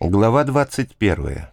Глава 21.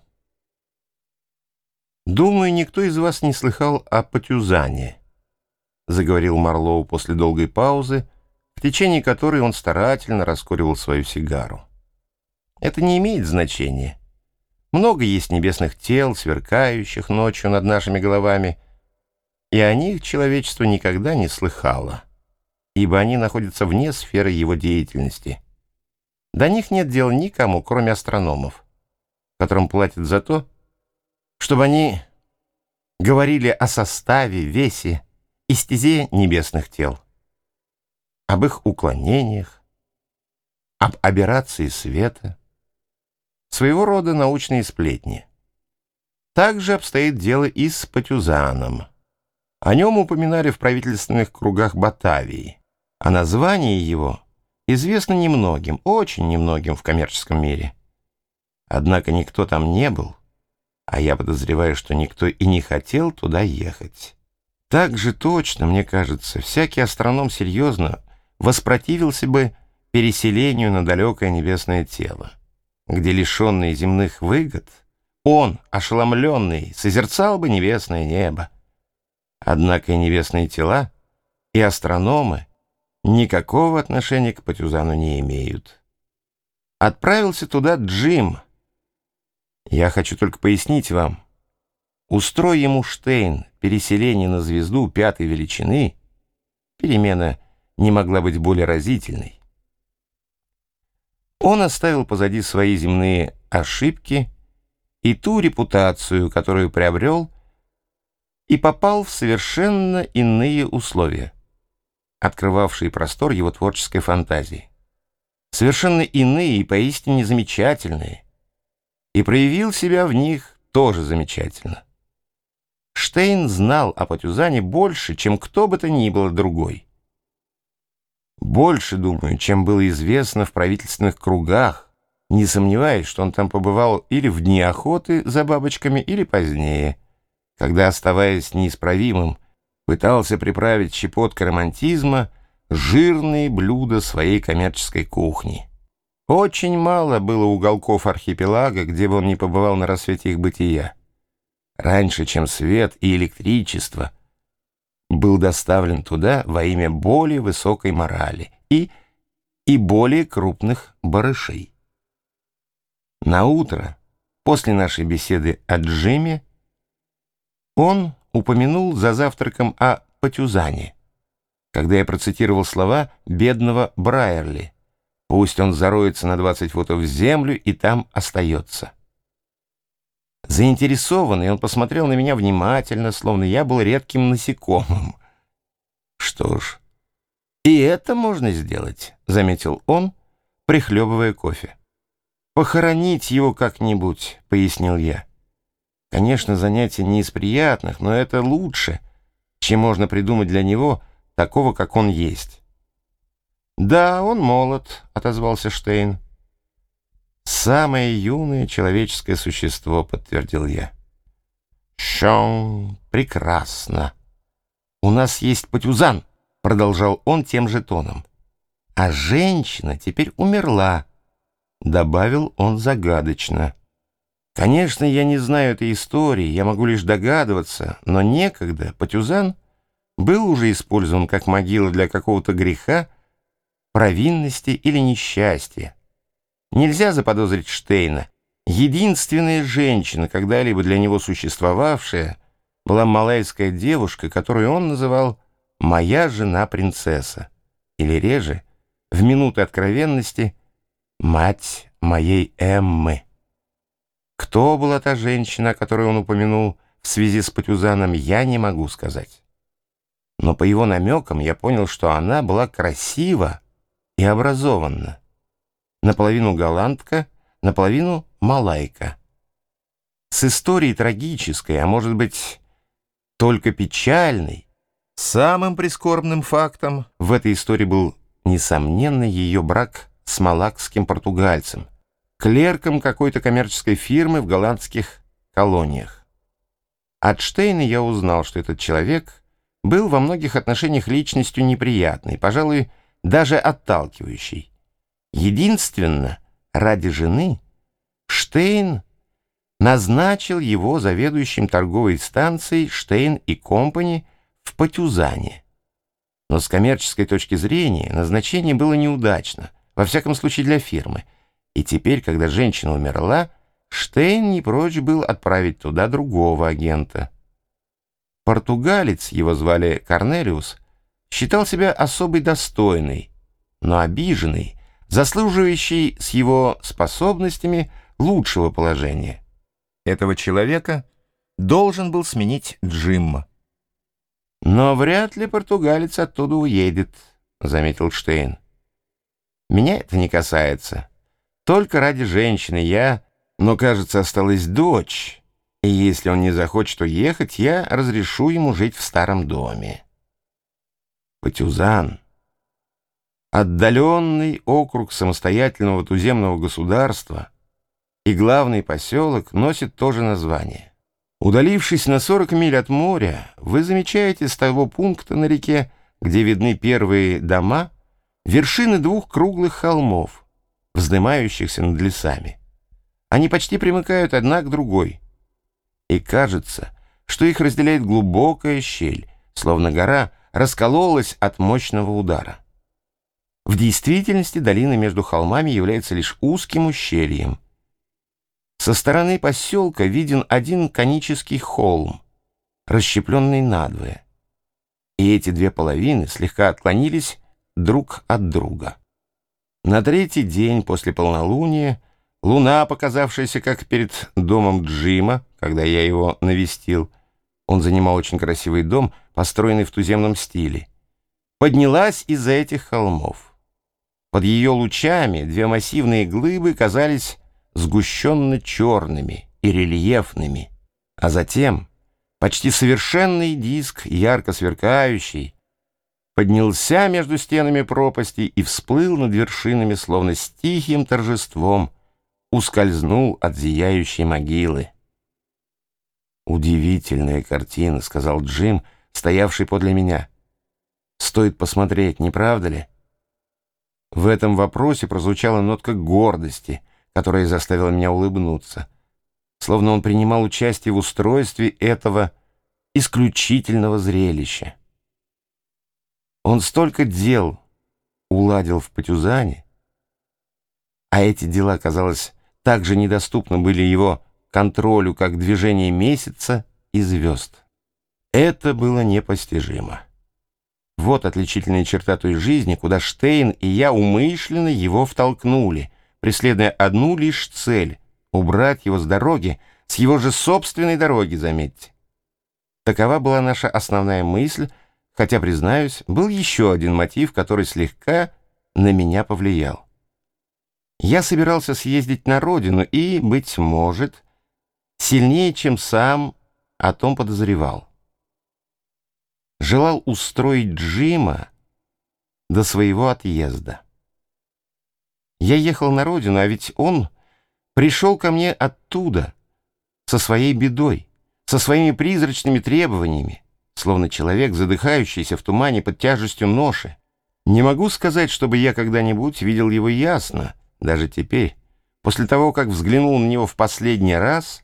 «Думаю, никто из вас не слыхал о Патюзане», — заговорил Марлоу после долгой паузы, в течение которой он старательно раскуривал свою сигару. «Это не имеет значения. Много есть небесных тел, сверкающих ночью над нашими головами, и о них человечество никогда не слыхало, ибо они находятся вне сферы его деятельности. До них нет дела никому, кроме астрономов, которым платят за то, чтобы они говорили о составе, весе и стезе небесных тел, об их уклонениях, об аберрации света, своего рода научные сплетни. Так же обстоит дело и с Патюзаном. О нем упоминали в правительственных кругах Батавии, а название его известно немногим, очень немногим в коммерческом мире. Однако никто там не был, а я подозреваю, что никто и не хотел туда ехать. Так же точно, мне кажется, всякий астроном серьезно воспротивился бы переселению на далекое небесное тело, где, лишенный земных выгод, он, ошеломленный, созерцал бы небесное небо. Однако и небесные тела, и астрономы никакого отношения к Патюзану не имеют. Отправился туда Джим. Я хочу только пояснить вам, устрой ему Штейн переселение на звезду пятой величины, перемена не могла быть более разительной. Он оставил позади свои земные ошибки и ту репутацию, которую приобрел, и попал в совершенно иные условия, открывавшие простор его творческой фантазии, совершенно иные и поистине замечательные, и проявил себя в них тоже замечательно. Штейн знал о Патюзане больше, чем кто бы то ни было другой. Больше, думаю, чем было известно в правительственных кругах, не сомневаясь, что он там побывал или в дни охоты за бабочками, или позднее, когда, оставаясь неисправимым, пытался приправить щепоткой романтизма жирные блюда своей коммерческой кухни. Очень мало было уголков архипелага, где бы он не побывал на рассвете их бытия. Раньше, чем свет и электричество был доставлен туда во имя более высокой морали и более крупных барышей. Наутро, после нашей беседы о Джиме, он упомянул за завтраком о Патюзане, когда я процитировал слова бедного Брайерли: «Пусть он зароется на 20 футов в землю и там остается». Заинтересованный, он посмотрел на меня внимательно, словно я был редким насекомым. «Что ж, и это можно сделать», — заметил он, прихлебывая кофе. «Похоронить его как-нибудь», — пояснил я. «Конечно, занятие не из приятных, но это лучше, чем можно придумать для него, такого, как он есть». «Да, он молод», — отозвался Штейн. «Самое юное человеческое существо», — подтвердил я. «Шон, прекрасно. У нас есть Патюзан», — продолжал он тем же тоном. «А женщина теперь умерла», — добавил он загадочно. «Конечно, я не знаю этой истории, я могу лишь догадываться, но некогда Патюзан был уже использован как могила для какого-то греха, провинности или несчастья. Нельзя заподозрить Штейна. Единственная женщина, когда-либо для него существовавшая, была малайская девушка, которую он называл «моя жена-принцесса», или реже, в минуты откровенности, «мать моей Эммы». Кто была та женщина, которую он упомянул в связи с Патюзаном, я не могу сказать. Но по его намекам я понял, что она была красива и образованна. Наполовину голландка, наполовину малайка. С историей трагической, а может быть, только печальной, самым прискорбным фактом в этой истории был, несомненно, ее брак с малакским португальцем, клерком какой-то коммерческой фирмы в голландских колониях. От Штейна я узнал, что этот человек был во многих отношениях личностью неприятной, пожалуй, даже отталкивающей. Единственно, ради жены Штейн назначил его заведующим торговой станцией «Штейн и Компани» в Потюзане. Но с коммерческой точки зрения назначение было неудачно, во всяком случае для фирмы, и теперь, когда женщина умерла, Штейн не прочь был отправить туда другого агента. Португалец, его звали Корнелиус, считал себя особой достойной, но обиженный, заслуживающий с его способностями лучшего положения. Этого человека должен был сменить Джимма. «Но вряд ли португалец оттуда уедет», — заметил Штейн. «Меня это не касается. Только ради женщины я... Но, кажется, осталась дочь, и если он не захочет уехать, я разрешу ему жить в старом доме». Потюзан, отдаленный округ самостоятельного туземного государства и главный поселок, носит то же название. Удалившись на 40 миль от моря, вы замечаете с того пункта на реке, где видны первые дома, вершины двух круглых холмов, вздымающихся над лесами. Они почти примыкают одна к другой, и кажется, что их разделяет глубокая щель, словно гора раскололась от мощного удара. В действительности долина между холмами является лишь узким ущельем. Со стороны поселка виден один конический холм, расщепленный надвое, и эти две половины слегка отклонились друг от друга. На третий день после полнолуния луна, показавшаяся как перед домом Джима, когда я его навестил, он занимал очень красивый дом, построенный в туземном стиле, поднялась из-за этих холмов. Под ее лучами две массивные глыбы казались сгущенно черными и рельефными, а затем почти совершенный диск, ярко сверкающий, поднялся между стенами пропасти и всплыл над вершинами, словно с тихим торжеством ускользнул от зияющей могилы. «Удивительная картина», — сказал Джим, стоявший подле меня. «Стоит посмотреть, не правда ли?» В этом вопросе прозвучала нотка гордости, которая заставила меня улыбнуться, словно он принимал участие в устройстве этого исключительного зрелища. Он столько дел уладил в Потюзане, а эти дела, казалось, так же недоступны были его контролю, как движение месяца и звезд. Это было непостижимо. Вот отличительная черта той жизни, куда Штейн и я умышленно его втолкнули, преследуя одну лишь цель — убрать его с дороги, с его же собственной дороги, заметьте. Такова была наша основная мысль, хотя, признаюсь, был еще один мотив, который слегка на меня повлиял. Я собирался съездить на родину и, быть может, сильнее, чем сам о том подозревал. Желал устроить Джима до своего отъезда. Я ехал на родину, а ведь он пришел ко мне оттуда, со своей бедой, со своими призрачными требованиями, словно человек, задыхающийся в тумане под тяжестью ноши. Не могу сказать, чтобы я когда-нибудь видел его ясно, даже теперь, после того, как взглянул на него в последний раз,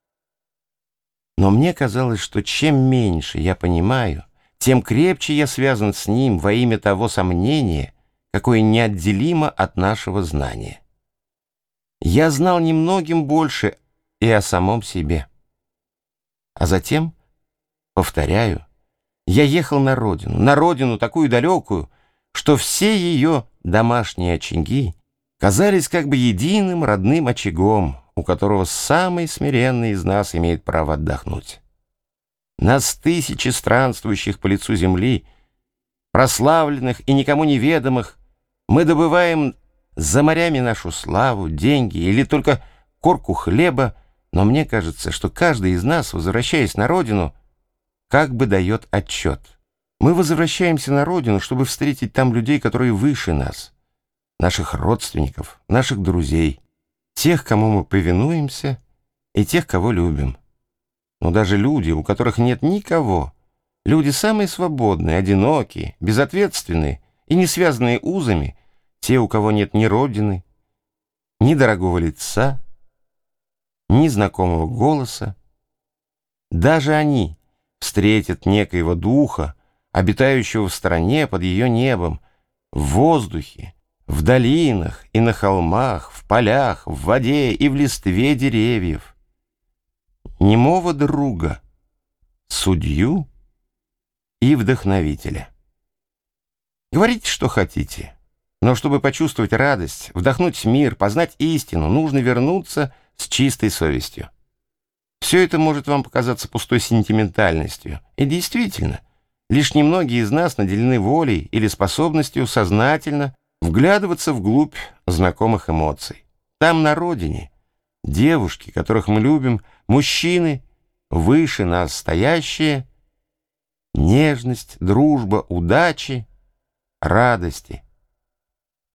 но мне казалось, что чем меньше я понимаю, тем крепче я связан с ним во имя того сомнения, какое неотделимо от нашего знания. Я знал немногим больше и о самом себе. А затем, повторяю, я ехал на родину такую далекую, что все ее домашние очаги казались как бы единым родным очагом, у которого самый смиренный из нас имеет право отдохнуть. Нас тысячи странствующих по лицу земли, прославленных и никому неведомых, мы добываем за морями нашу славу, деньги или только корку хлеба, но мне кажется, что каждый из нас, возвращаясь на родину, как бы дает отчет. Мы возвращаемся на родину, чтобы встретить там людей, которые выше нас, наших родственников, наших друзей, тех, кому мы повинуемся, и тех, кого любим. Но даже люди, у которых нет никого, люди самые свободные, одинокие, безответственные и не связанные узами, те, у кого нет ни родины, ни дорогого лица, ни знакомого голоса. Даже они встретят некоего духа, обитающего в стране под ее небом, в воздухе, в долинах и на холмах, в полях, в воде и в листве деревьев. Немого друга, судью и вдохновителя. Говорите, что хотите, но чтобы почувствовать радость, вдохнуть мир, познать истину, нужно вернуться с чистой совестью. Все это может вам показаться пустой сентиментальностью. И действительно, лишь немногие из нас наделены волей или способностью сознательно вглядываться вглубь знакомых эмоций. Там, на родине, девушки, которых мы любим, мужчины, выше нас стоящие, нежность, дружба, удачи, радости,